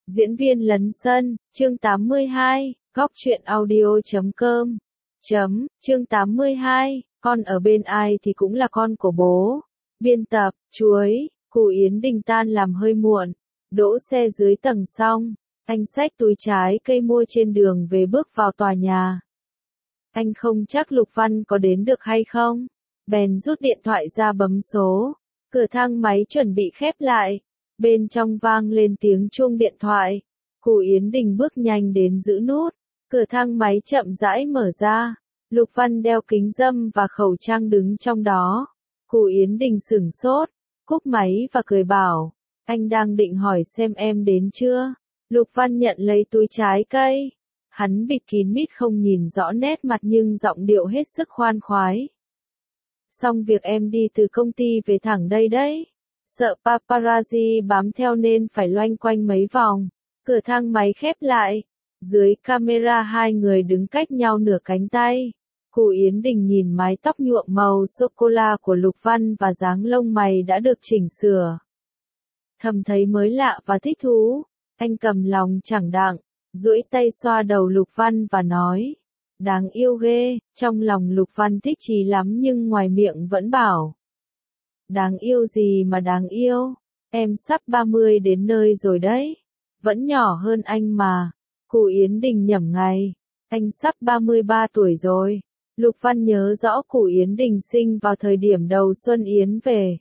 Diễn viên lấn sân, chương 82, góc truyện audio.com. Chương 82, con ở bên ai thì cũng là con của bố. Biên tập, chuối, cụ Yến Đình tan làm hơi muộn, đỗ xe dưới tầng xong, anh xách túi trái cây mua trên đường về bước vào tòa nhà. Anh không chắc Lục Văn có đến được hay không, bèn rút điện thoại ra bấm số, cửa thang máy chuẩn bị khép lại, bên trong vang lên tiếng chuông điện thoại, cụ Yến Đình bước nhanh đến giữ nút, cửa thang máy chậm rãi mở ra, Lục Văn đeo kính râm và khẩu trang đứng trong đó, cụ Yến Đình sửng sốt, cúp máy và cười bảo, anh đang định hỏi xem em đến chưa, Lục Văn nhận lấy túi trái cây. Hắn bịt kín mít không nhìn rõ nét mặt nhưng giọng điệu hết sức khoan khoái. Xong việc em đi từ công ty về thẳng đây đấy. Sợ paparazzi bám theo nên phải loanh quanh mấy vòng. Cửa thang máy khép lại. Dưới camera hai người đứng cách nhau nửa cánh tay. Cụ Yến Đình nhìn mái tóc nhuộm màu sô-cô-la của Lục Văn và dáng lông mày đã được chỉnh sửa. Thầm thấy mới lạ và thích thú. Anh cầm lòng chẳng đặng. Duỗi tay xoa đầu Lục Văn và nói, đáng yêu ghê, trong lòng Lục Văn thích chí lắm nhưng ngoài miệng vẫn bảo. Đáng yêu gì mà đáng yêu, em sắp 30 đến nơi rồi đấy, vẫn nhỏ hơn anh mà, cụ Yến Đình nhẩm ngay, anh sắp 33 tuổi rồi, Lục Văn nhớ rõ cụ Yến Đình sinh vào thời điểm đầu xuân Yến về.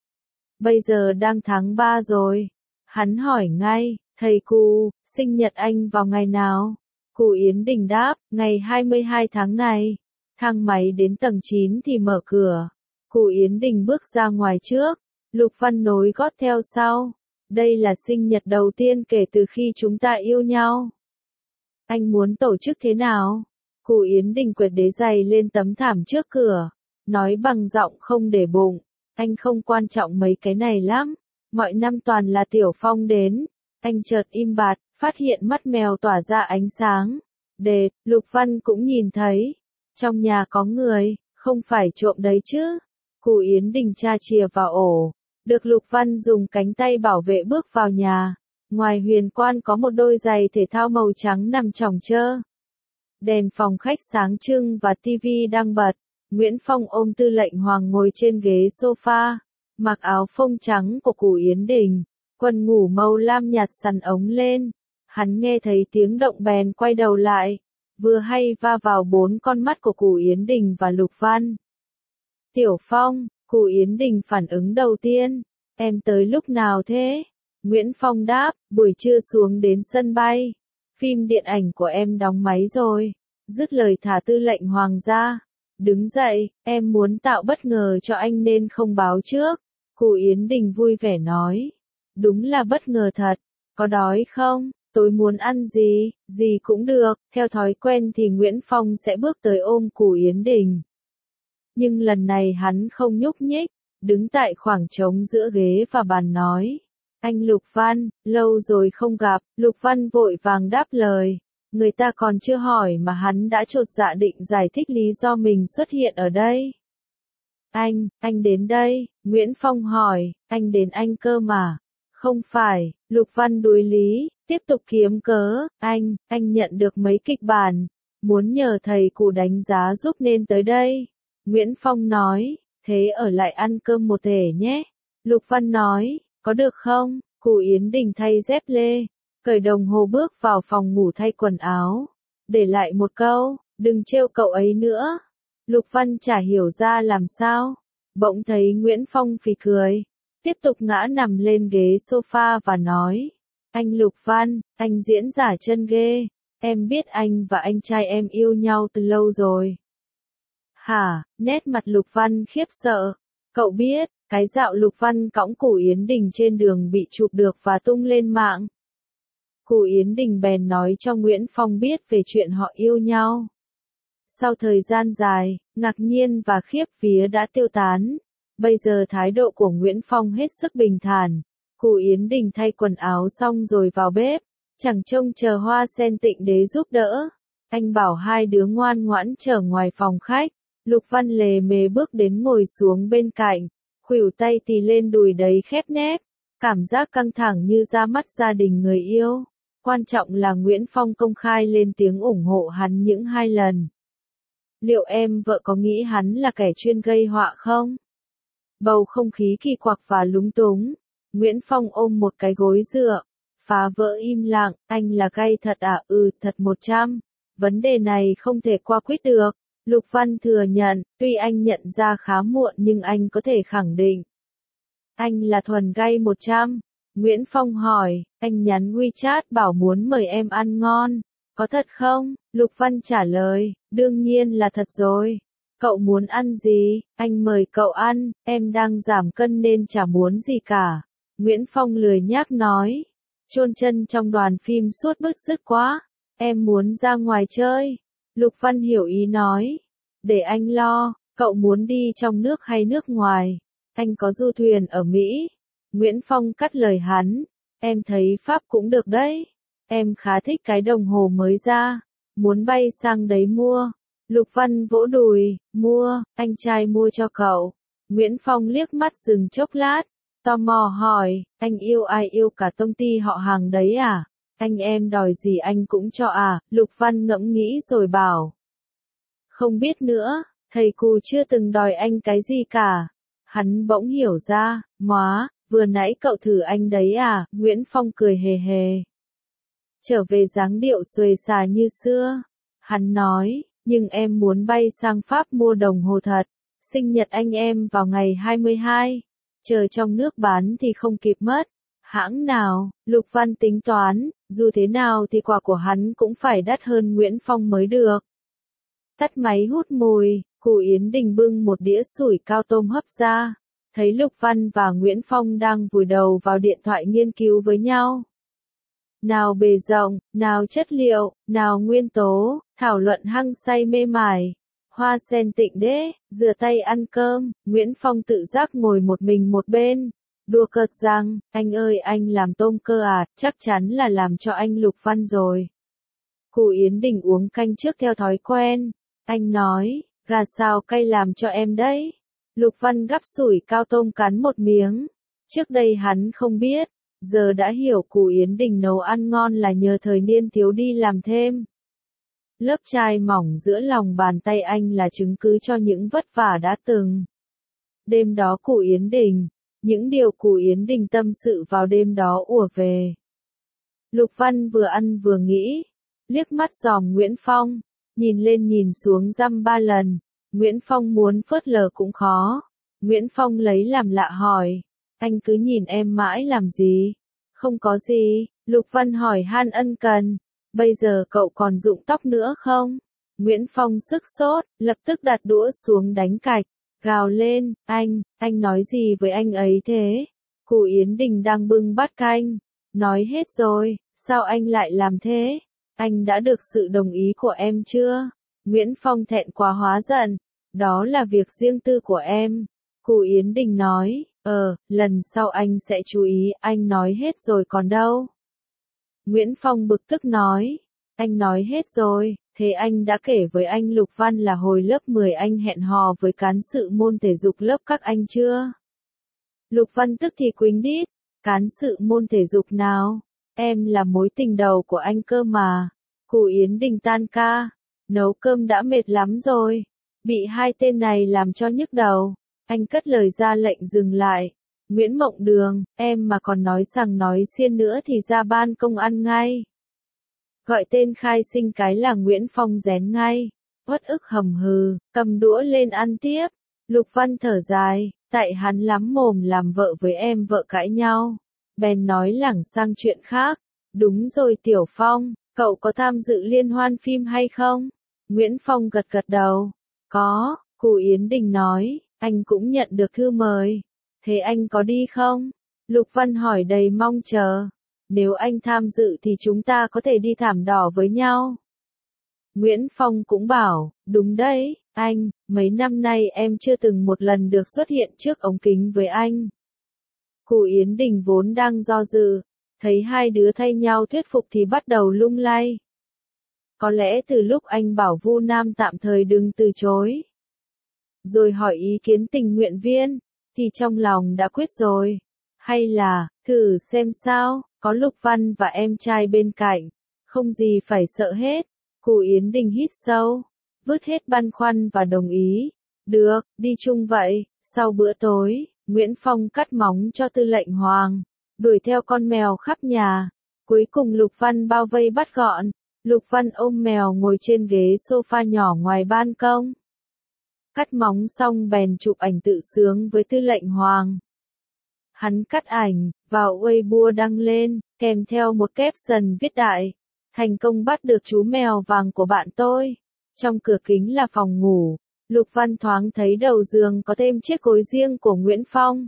Bây giờ đang tháng 3 rồi, hắn hỏi ngay. Thầy cụ, sinh nhật anh vào ngày nào? Cụ Yến Đình đáp, ngày 22 tháng này. Thang máy đến tầng 9 thì mở cửa. Cụ Yến Đình bước ra ngoài trước. Lục Văn nối gót theo sau. Đây là sinh nhật đầu tiên kể từ khi chúng ta yêu nhau. Anh muốn tổ chức thế nào? Cụ Yến Đình quệt đế giày lên tấm thảm trước cửa. Nói bằng giọng không để bụng. Anh không quan trọng mấy cái này lắm. Mọi năm toàn là Tiểu Phong đến. Anh chợt im bặt, phát hiện mắt mèo tỏa ra ánh sáng. Lục Văn cũng nhìn thấy. Trong nhà có người, không phải trộm đấy chứ. Cụ Yến Đình tra chìa vào ổ. Được Lục Văn dùng cánh tay bảo vệ bước vào nhà. Ngoài huyền quan có một đôi giày thể thao màu trắng nằm chồng chơ. Đèn phòng khách sáng trưng và tivi đang bật. Nguyễn Phong ôm Tư lệnh Hoàng ngồi trên ghế sofa. Mặc áo phông trắng của cụ Yến Đình. Quần ngủ màu lam nhạt sắn ống lên, hắn nghe thấy tiếng động bèn quay đầu lại, vừa hay va vào bốn con mắt của cụ Yến Đình và Lục Văn. Tiểu Phong, cụ Yến Đình phản ứng đầu tiên, em tới lúc nào thế? Nguyễn Phong đáp, buổi trưa xuống đến sân bay, phim điện ảnh của em đóng máy rồi, dứt lời thả Tư lệnh Hoàng ra, đứng dậy, em muốn tạo bất ngờ cho anh nên không báo trước, cụ Yến Đình vui vẻ nói. Đúng là bất ngờ thật, có đói không, tôi muốn ăn gì cũng được, theo thói quen thì Nguyễn Phong sẽ bước tới ôm cụ Yến Đình. Nhưng lần này hắn không nhúc nhích, đứng tại khoảng trống giữa ghế và bàn nói. Anh Lục Văn, lâu rồi không gặp, Lục Văn vội vàng đáp lời. Người ta còn chưa hỏi mà hắn đã chột dạ định giải thích lý do mình xuất hiện ở đây. Anh đến đây, Nguyễn Phong hỏi, anh đến anh cơ mà. Không phải, Lục Văn đối lý, tiếp tục kiếm cớ, anh nhận được mấy kịch bản, muốn nhờ thầy cụ đánh giá giúp nên tới đây. Nguyễn Phong nói, thế ở lại ăn cơm một thể nhé. Lục Văn nói, có được không? Cụ Yến Đình thay dép lê, cởi đồng hồ bước vào phòng ngủ thay quần áo. Để lại một câu, đừng trêu cậu ấy nữa. Lục Văn chả hiểu ra làm sao. Bỗng thấy Nguyễn Phong phì cười. Tiếp tục ngã nằm lên ghế sofa và nói, anh Lục Văn, anh diễn giả chân ghê, em biết anh và anh trai em yêu nhau từ lâu rồi. Hả, nét mặt Lục Văn khiếp sợ, cậu biết, cái dạo Lục Văn cõng cụ Yến Đình trên đường bị chụp được và tung lên mạng. Cụ Yến Đình bèn nói cho Nguyễn Phong biết về chuyện họ yêu nhau. Sau thời gian dài, ngạc nhiên và khiếp vía đã tiêu tán. Bây giờ thái độ của Nguyễn Phong hết sức bình thản. Cụ Yến Đình thay quần áo xong rồi vào bếp. Chẳng trông chờ Hoa Sen Tịnh Đế giúp đỡ. Anh bảo hai đứa ngoan ngoãn chờ ngoài phòng khách. Lục Văn lề mề bước đến ngồi xuống bên cạnh. Khuỷu tay tì lên đùi đầy khép nép. Cảm giác căng thẳng như ra mắt gia đình người yêu. Quan trọng là Nguyễn Phong công khai lên tiếng ủng hộ hắn những 2 lần. Liệu em vợ có nghĩ hắn là kẻ chuyên gây họa không? Bầu không khí kỳ quặc và lúng túng. Nguyễn Phong ôm một cái gối dựa, phá vỡ im lặng, anh là gay thật à? Ừ, thật 100. Vấn đề này không thể qua quyết được. Lục Văn thừa nhận, tuy anh nhận ra khá muộn nhưng anh có thể khẳng định. Anh là thuần gay 100. Nguyễn Phong hỏi, anh nhắn WeChat bảo muốn mời em ăn ngon. Có thật không? Lục Văn trả lời, đương nhiên là thật rồi. Cậu muốn ăn gì? Anh mời cậu ăn, em đang giảm cân nên chả muốn gì cả. Nguyễn Phong lười nhác nói. Chôn chân trong đoàn phim suốt bứt rứt quá. Em muốn ra ngoài chơi. Lục Văn hiểu ý nói. Để anh lo, cậu muốn đi trong nước hay nước ngoài? Anh có du thuyền ở Mỹ. Nguyễn Phong cắt lời hắn. Em thấy Pháp cũng được đấy. Em khá thích cái đồng hồ mới ra. Muốn bay sang đấy mua. Lục Văn vỗ đùi. Mua, anh trai mua cho cậu. Nguyễn Phong liếc mắt dừng chốc lát. Tò mò hỏi, anh yêu ai, yêu cả công ty họ hàng đấy à? Anh em đòi gì anh cũng cho à? Lục Văn ngẫm nghĩ rồi bảo. Không biết nữa, thầy cù chưa từng đòi anh cái gì cả. Hắn bỗng hiểu ra, móa, vừa nãy cậu thử anh đấy à? Nguyễn Phong cười hề hề. Trở về dáng điệu xuề xà như xưa. Hắn nói, nhưng em muốn bay sang Pháp mua đồng hồ thật. Sinh nhật anh em vào ngày 22. Chờ trong nước bán thì không kịp mất. Hãng nào? Lục Văn tính toán, dù thế nào thì quà của hắn cũng phải đắt hơn Nguyễn Phong mới được. Tắt máy hút mùi, Cù Yến Đình bưng một đĩa sủi cao tôm hấp ra. Thấy Lục Văn và Nguyễn Phong đang vùi đầu vào điện thoại nghiên cứu với nhau. Nào bề rộng, nào chất liệu, nào nguyên tố, thảo luận hăng say mê mải. Hoa sen tịnh đế, rửa tay ăn cơm, Nguyễn Phong tự giác ngồi một mình một bên. Đùa cợt rằng, anh ơi anh làm tôm cơ à, chắc chắn là làm cho anh Lục Văn rồi. Cù Yến Đình uống canh trước theo thói quen. Anh nói, gà xào cay làm cho em đấy. Lục Văn gắp sủi cao tôm cắn một miếng. Trước đây hắn không biết, giờ đã hiểu Cù Yến Đình nấu ăn ngon là nhờ thời niên thiếu đi làm thêm. Lớp chai mỏng giữa lòng bàn tay anh là chứng cứ cho những vất vả đã từng. Đêm đó Cù Yến Đình, những điều Cù Yến Đình tâm sự vào đêm đó ùa về. Lục Văn vừa ăn vừa nghĩ, liếc mắt dòm Nguyễn Phong, nhìn lên nhìn xuống dăm 3 lần. Nguyễn Phong muốn phớt lờ cũng khó. Nguyễn Phong lấy làm lạ hỏi, anh cứ nhìn em mãi làm gì? Không có gì. Lục Văn hỏi han ân cần, bây giờ cậu còn rụng tóc nữa không? Nguyễn Phong sức sốt, lập tức đặt đũa xuống đánh cạch, gào lên, anh nói gì với anh ấy thế? Cù Yến Đình đang bưng bát canh, nói hết rồi, sao anh lại làm thế? Anh đã được sự đồng ý của em chưa? Nguyễn Phong thẹn quá hóa giận, đó là việc riêng tư của em. Cù Yến Đình nói, lần sau anh sẽ chú ý, anh nói hết rồi còn đâu. Nguyễn Phong bực tức nói, anh nói hết rồi, thế anh đã kể với anh Lục Văn là hồi lớp 10 anh hẹn hò với cán sự môn thể dục lớp các anh chưa? Lục Văn tức thì quýnh đít, cán sự môn thể dục nào? Em là mối tình đầu của anh cơ mà. Cù Yến Đình tan ca, nấu cơm đã mệt lắm rồi, bị hai tên này làm cho nhức đầu. Anh cất lời ra lệnh dừng lại. Nguyễn Mộng Đường, em mà còn nói sằng nói xiên nữa thì ra ban công ăn ngay. Gọi tên khai sinh cái là Nguyễn Phong rén ngay. Uất ức hầm hừ, cầm đũa lên ăn tiếp. Lục Văn thở dài, tại hắn lắm mồm làm vợ với em vợ cãi nhau. Bèn nói lảng sang chuyện khác. Đúng rồi Tiểu Phong, cậu có tham dự liên hoan phim hay không? Nguyễn Phong gật gật đầu. Có, Cù Yến Đình nói, anh cũng nhận được thư mời. Thế anh có đi không? Lục Văn hỏi đầy mong chờ. Nếu anh tham dự thì chúng ta có thể đi thảm đỏ với nhau. Nguyễn Phong cũng bảo, đúng đấy, anh, mấy năm nay em chưa từng một lần được xuất hiện trước ống kính với anh. Cù Yến Đình vốn đang do dự, thấy hai đứa thay nhau thuyết phục thì bắt đầu lung lay. Có lẽ từ lúc anh bảo Vu Nam tạm thời đừng từ chối, rồi hỏi ý kiến tình nguyện viên, thì trong lòng đã quyết rồi. Hay là, thử xem sao, có Lục Văn và em trai bên cạnh, không gì phải sợ hết. Cù Yến Đình hít sâu, vứt hết băn khoăn và đồng ý. Được, đi chung vậy. Sau bữa tối, Nguyễn Phong cắt móng cho Tư lệnh Hoàng, đuổi theo con mèo khắp nhà. Cuối cùng Lục Văn bao vây bắt gọn. Lục Văn ôm mèo ngồi trên ghế sofa nhỏ ngoài ban công. Cắt móng xong bèn chụp ảnh tự sướng với Tư lệnh Hoàng. Hắn cắt ảnh, vào Weibo đăng lên, kèm theo một caption viết đại. Thành công bắt được chú mèo vàng của bạn tôi. Trong cửa kính là phòng ngủ. Lục Văn thoáng thấy đầu giường có thêm chiếc gối riêng của Nguyễn Phong.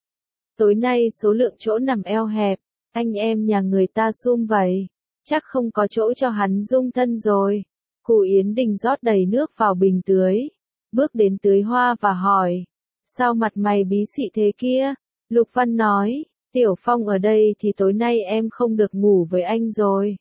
Tối nay số lượng chỗ nằm eo hẹp, anh em nhà người ta sum vầy. Chắc không có chỗ cho hắn dung thân rồi. Cù Yến Đình rót đầy nước vào bình tưới. Bước đến tưới hoa và hỏi. Sao mặt mày bí xị thế kia? Lục Văn nói. Tiểu Phong ở đây thì tối nay em không được ngủ với anh rồi.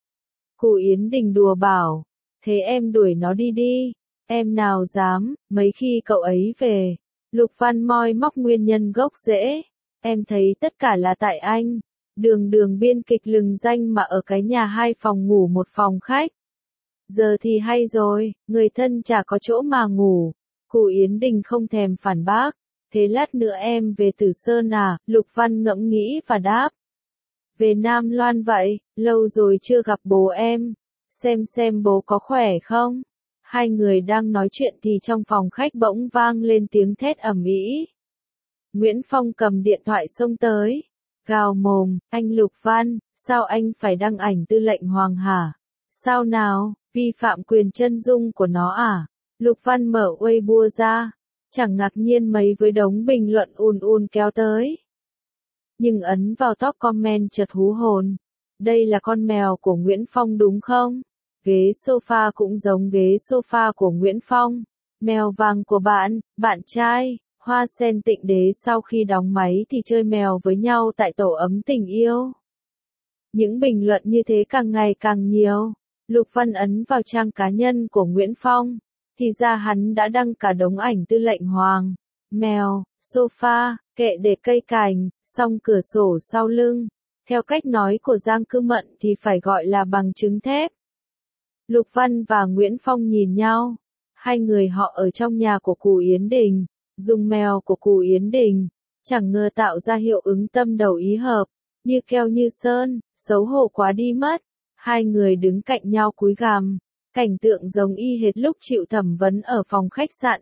Cù Yến Đình đùa bảo. Thế em đuổi nó đi đi. Em nào dám, mấy khi cậu ấy về. Lục Văn moi móc nguyên nhân gốc rễ. Em thấy tất cả là tại anh. Đường biên kịch lừng danh mà ở cái nhà 2 phòng ngủ 1 phòng khách. Giờ thì hay rồi, người thân chả có chỗ mà ngủ. Cù Yến Đình không thèm phản bác. Thế lát nữa em về Tử Sơn à? Lục Văn ngẫm nghĩ và đáp. Về Nam Loan vậy, lâu rồi chưa gặp bố em. Xem bố có khỏe không? Hai người đang nói chuyện thì trong phòng khách bỗng vang lên tiếng thét ầm ĩ. Nguyễn Phong cầm điện thoại xông tới. Gào mồm, anh Lục Văn, sao anh phải đăng ảnh Tư lệnh Hoàng hả? Sao nào, vi phạm quyền chân dung của nó à? Lục Văn mở Weibo ra, chẳng ngạc nhiên mấy với đống bình luận ùn kéo tới. Nhưng ấn vào top comment chợt hú hồn. Đây là con mèo của Nguyễn Phong đúng không? Ghế sofa cũng giống ghế sofa của Nguyễn Phong. Mèo vàng của bạn trai. Hoa Sen Tịnh Đế sau khi đóng máy thì chơi mèo với nhau tại tổ ấm tình yêu. Những bình luận như thế càng ngày càng nhiều. Lục Văn ấn vào trang cá nhân của Nguyễn Phong. Thì ra hắn đã đăng cả đống ảnh Tư lệnh Hoàng. Mèo, sofa, kệ để cây cảnh, song cửa sổ sau lưng. Theo cách nói của Giang Cư Mận thì phải gọi là bằng chứng thép. Lục Văn và Nguyễn Phong nhìn nhau. Hai người họ ở trong nhà của Cù Yến Đình. Dùng mèo của Cù Yến Đình, chẳng ngờ tạo ra hiệu ứng tâm đầu ý hợp, như keo như sơn, xấu hổ quá đi mất. Hai người đứng cạnh nhau cúi gằm, cảnh tượng giống y hệt lúc chịu thẩm vấn ở phòng khách sạn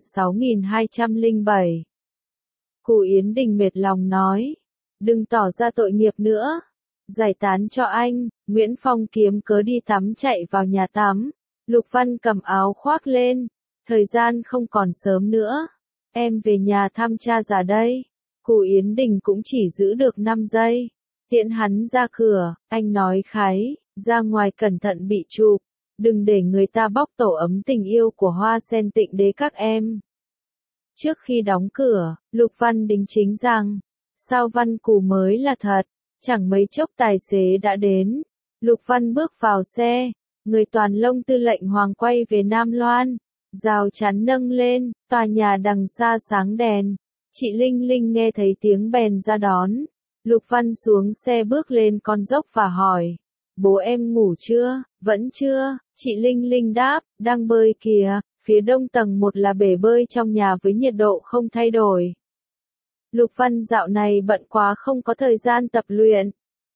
6207. Cù Yến Đình mệt lòng nói, đừng tỏ ra tội nghiệp nữa, giải tán cho anh. Nguyễn Phong kiếm cớ đi tắm chạy vào nhà tắm. Lục Văn cầm áo khoác lên, thời gian không còn sớm nữa. Em về nhà thăm cha già đây. Cù Yến Đình cũng chỉ giữ được 5 giây. Tiễn hắn ra cửa, anh nói khái, ra ngoài cẩn thận bị chụp. Đừng để người ta bóc tổ ấm tình yêu của Hoa Sen Tịnh Đế các em. Trước khi đóng cửa, Lục Văn đính chính rằng, sao Văn Cù mới là thật. Chẳng mấy chốc tài xế đã đến. Lục Văn bước vào xe, người toàn lông Tư lệnh Hoàng quay về Nam Loan. Rào chắn nâng lên, tòa nhà đằng xa sáng đèn. Chị Linh Linh nghe thấy tiếng bèn ra đón. Lục Văn xuống xe bước lên con dốc và hỏi. Bố em ngủ chưa? Vẫn chưa? Chị Linh Linh đáp, đang bơi kìa. Phía đông tầng 1 là bể bơi trong nhà với nhiệt độ không thay đổi. Lục Văn dạo này bận quá không có thời gian tập luyện.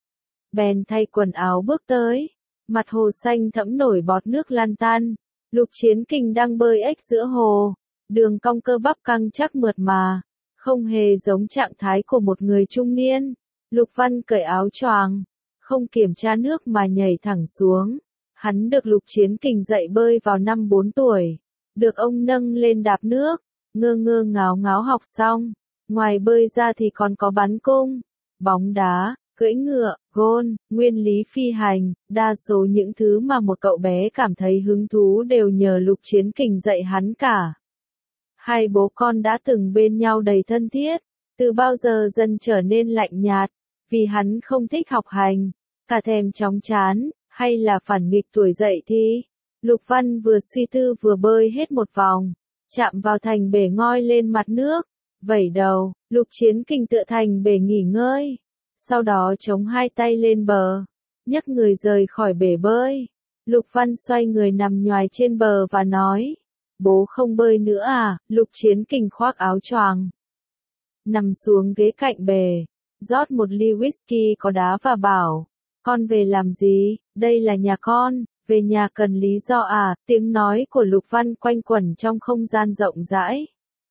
Bèn thay quần áo bước tới. Mặt hồ xanh thẫm nổi bọt nước lan tan. Lục Chiến Kình đang bơi ếch giữa hồ. Đường cong cơ bắp căng chắc mượt mà. Không hề giống trạng thái của một người trung niên. Lục Văn cởi áo choàng. Không kiểm tra nước mà nhảy thẳng xuống. Hắn được Lục Chiến Kình dạy bơi vào năm 4 tuổi. Được ông nâng lên đạp nước. Ngơ ngáo học xong. Ngoài bơi ra thì còn có bắn cung, bóng đá, cưỡi ngựa, gôn, nguyên lý phi hành, đa số những thứ mà một cậu bé cảm thấy hứng thú đều nhờ Lục Chiến Kình dạy hắn cả. Hai bố con đã từng bên nhau đầy thân thiết, từ bao giờ dần trở nên lạnh nhạt, vì hắn không thích học hành, cả thèm chóng chán, hay là phản nghịch tuổi dậy thì. Lục Văn vừa suy tư vừa bơi hết một vòng, chạm vào thành bể ngoi lên mặt nước. Vẩy đầu, Lục Chiến Kình tựa thành bể nghỉ ngơi. Sau đó chống hai tay lên bờ, nhấc người rời khỏi bể bơi. Lục Văn xoay người nằm nhoài trên bờ và nói, bố không bơi nữa à? Lục Chiến Kình khoác áo choàng, nằm xuống ghế cạnh bể, rót một ly whisky có đá và bảo, con về làm gì? Đây là nhà con, về nhà cần lý do à? Tiếng nói của Lục Văn quanh quẩn trong không gian rộng rãi.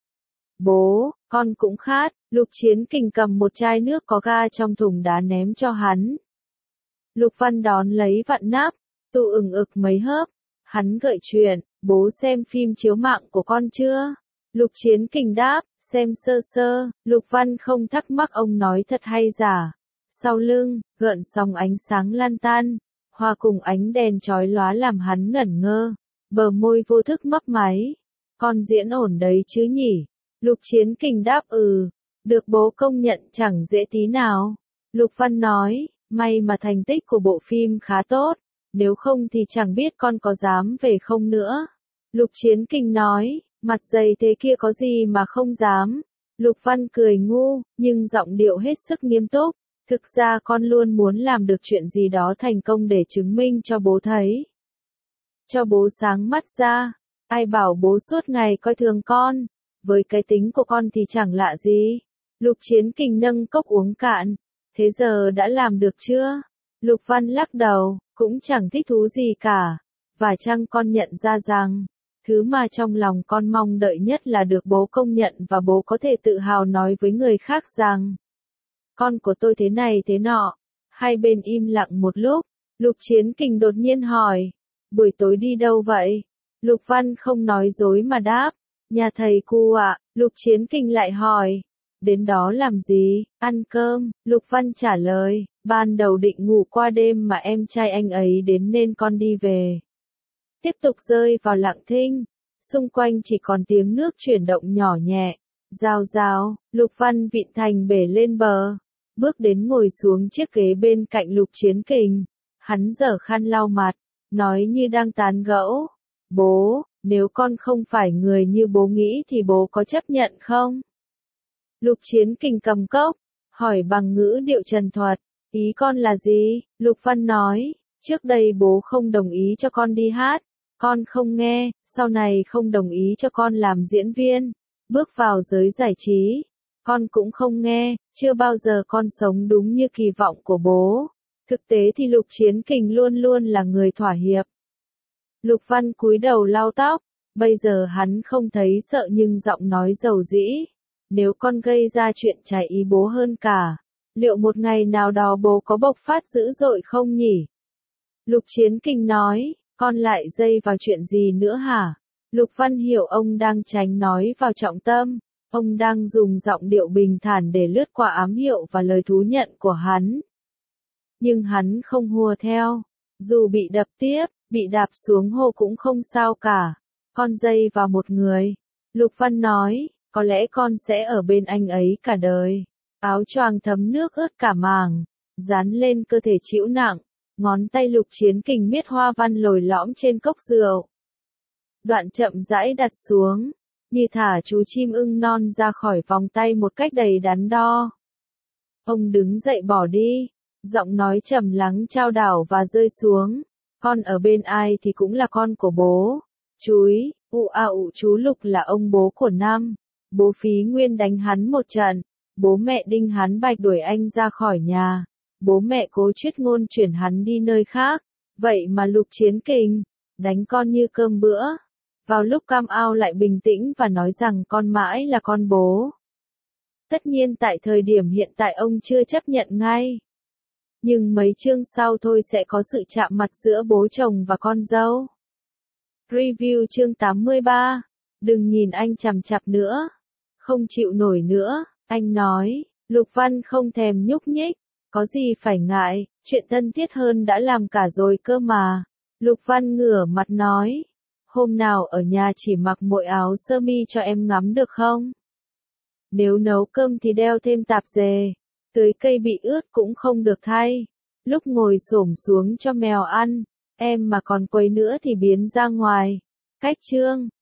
Bố, con cũng khát. Lục Chiến Kình cầm một chai nước có ga trong thùng đá ném cho hắn. Lục Văn đón lấy vặn nắp, tu ừng ực mấy hớp. Hắn gợi chuyện, bố xem phim chiếu mạng của con chưa? Lục Chiến Kình đáp, xem sơ sơ. Lục Văn không thắc mắc ông nói thật hay giả. Sau lưng, gợn sóng ánh sáng lan tan, hòa cùng ánh đèn chói lóa làm hắn ngẩn ngơ. Bờ môi vô thức mấp máy. Con diễn ổn đấy chứ nhỉ? Lục Chiến Kình đáp được bố công nhận chẳng dễ tí nào. Lục Văn nói, may mà thành tích của bộ phim khá tốt, nếu không thì chẳng biết con có dám về không nữa. Lục Chiến Kình nói, mặt dày thế kia có gì mà không dám. Lục Văn cười ngu, nhưng giọng điệu hết sức nghiêm túc. Thực ra con luôn muốn làm được chuyện gì đó thành công để chứng minh cho bố thấy. Cho bố sáng mắt ra, ai bảo bố suốt ngày coi thường con, với cái tính của con thì chẳng lạ gì. Lục Chiến Kình nâng cốc uống cạn, thế giờ đã làm được chưa? Lục Văn lắc đầu, cũng chẳng thích thú gì cả, và chăng con nhận ra rằng, thứ mà trong lòng con mong đợi nhất là được bố công nhận và bố có thể tự hào nói với người khác rằng, con của tôi thế này thế nọ. Hai bên im lặng một lúc, Lục Chiến Kình đột nhiên hỏi, buổi tối đi đâu vậy? Lục Văn không nói dối mà đáp, nhà thầy cu ạ. Lục Chiến Kình lại hỏi, đến đó làm gì? Ăn cơm. Lục Văn trả lời, ban đầu định ngủ qua đêm mà em trai anh ấy đến nên con đi về. Tiếp tục rơi vào lặng thinh, xung quanh chỉ còn tiếng nước chuyển động nhỏ nhẹ. Rào rào. Lục Văn vịn thành bể lên bờ, bước đến ngồi xuống chiếc ghế bên cạnh Lục Chiến Kình. Hắn giở khăn lau mặt, nói như đang tán gẫu, bố, nếu con không phải người như bố nghĩ thì bố có chấp nhận không? Lục Chiến Kình cầm cốc, hỏi bằng ngữ điệu trần thuật, ý con là gì? Lục Văn nói, trước đây bố không đồng ý cho con đi hát, con không nghe, sau này không đồng ý cho con làm diễn viên, bước vào giới giải trí, con cũng không nghe, chưa bao giờ con sống đúng như kỳ vọng của bố. Thực tế thì Lục Chiến Kình luôn luôn là người thỏa hiệp. Lục Văn cúi đầu lau tóc, bây giờ hắn không thấy sợ nhưng giọng nói dầu dĩ. Nếu con gây ra chuyện trái ý bố hơn cả, liệu một ngày nào đó bố có bộc phát dữ dội không nhỉ? Lục Chiến Kình nói, con lại dây vào chuyện gì nữa hả? Lục Văn hiểu ông đang tránh nói vào trọng tâm, ông đang dùng giọng điệu bình thản để lướt qua ám hiệu và lời thú nhận của hắn. Nhưng hắn không hùa theo, dù bị đập tiếp, bị đạp xuống hồ cũng không sao cả. Con dây vào một người. Lục Văn nói, có lẽ con sẽ ở bên anh ấy cả đời. Áo choàng thấm nước ướt cả màng, dán lên cơ thể chịu nặng. Ngón tay Lục Chiến Kình miết hoa văn lồi lõm trên cốc rượu. Đoạn chậm rãi đặt xuống, như thả chú chim ưng non ra khỏi vòng tay một cách đầy đắn đo. Ông đứng dậy bỏ đi, giọng nói trầm lắng chao đảo và rơi xuống. Con ở bên ai thì cũng là con của bố. Chúi, chú Lục là ông bố của Năm. Bố Phí Nguyên đánh hắn một trận. Bố mẹ Đinh hắn Bạch đuổi anh ra khỏi nhà. Bố mẹ Cố Triết Ngôn chuyển hắn đi nơi khác. Vậy mà Lục Chiến Kình đánh con như cơm bữa. Vào lúc cam ao lại bình tĩnh và nói rằng con mãi là con bố. Tất nhiên tại thời điểm hiện tại ông chưa chấp nhận ngay. Nhưng mấy chương sau thôi sẽ có sự chạm mặt giữa bố chồng và con dâu. Review chương 83. Đừng nhìn anh chằm chặp nữa. Không chịu nổi nữa, anh nói. Lục Văn không thèm nhúc nhích. Có gì phải ngại, chuyện thân thiết hơn đã làm cả rồi cơ mà. Lục Văn ngửa mặt nói. Hôm nào ở nhà chỉ mặc mỗi áo sơ mi cho em ngắm được không? Nếu nấu cơm thì đeo thêm tạp dề. Tưới cây bị ướt cũng không được thay. Lúc ngồi xổm xuống cho mèo ăn, em mà còn quấy nữa thì biến ra ngoài. Cách chương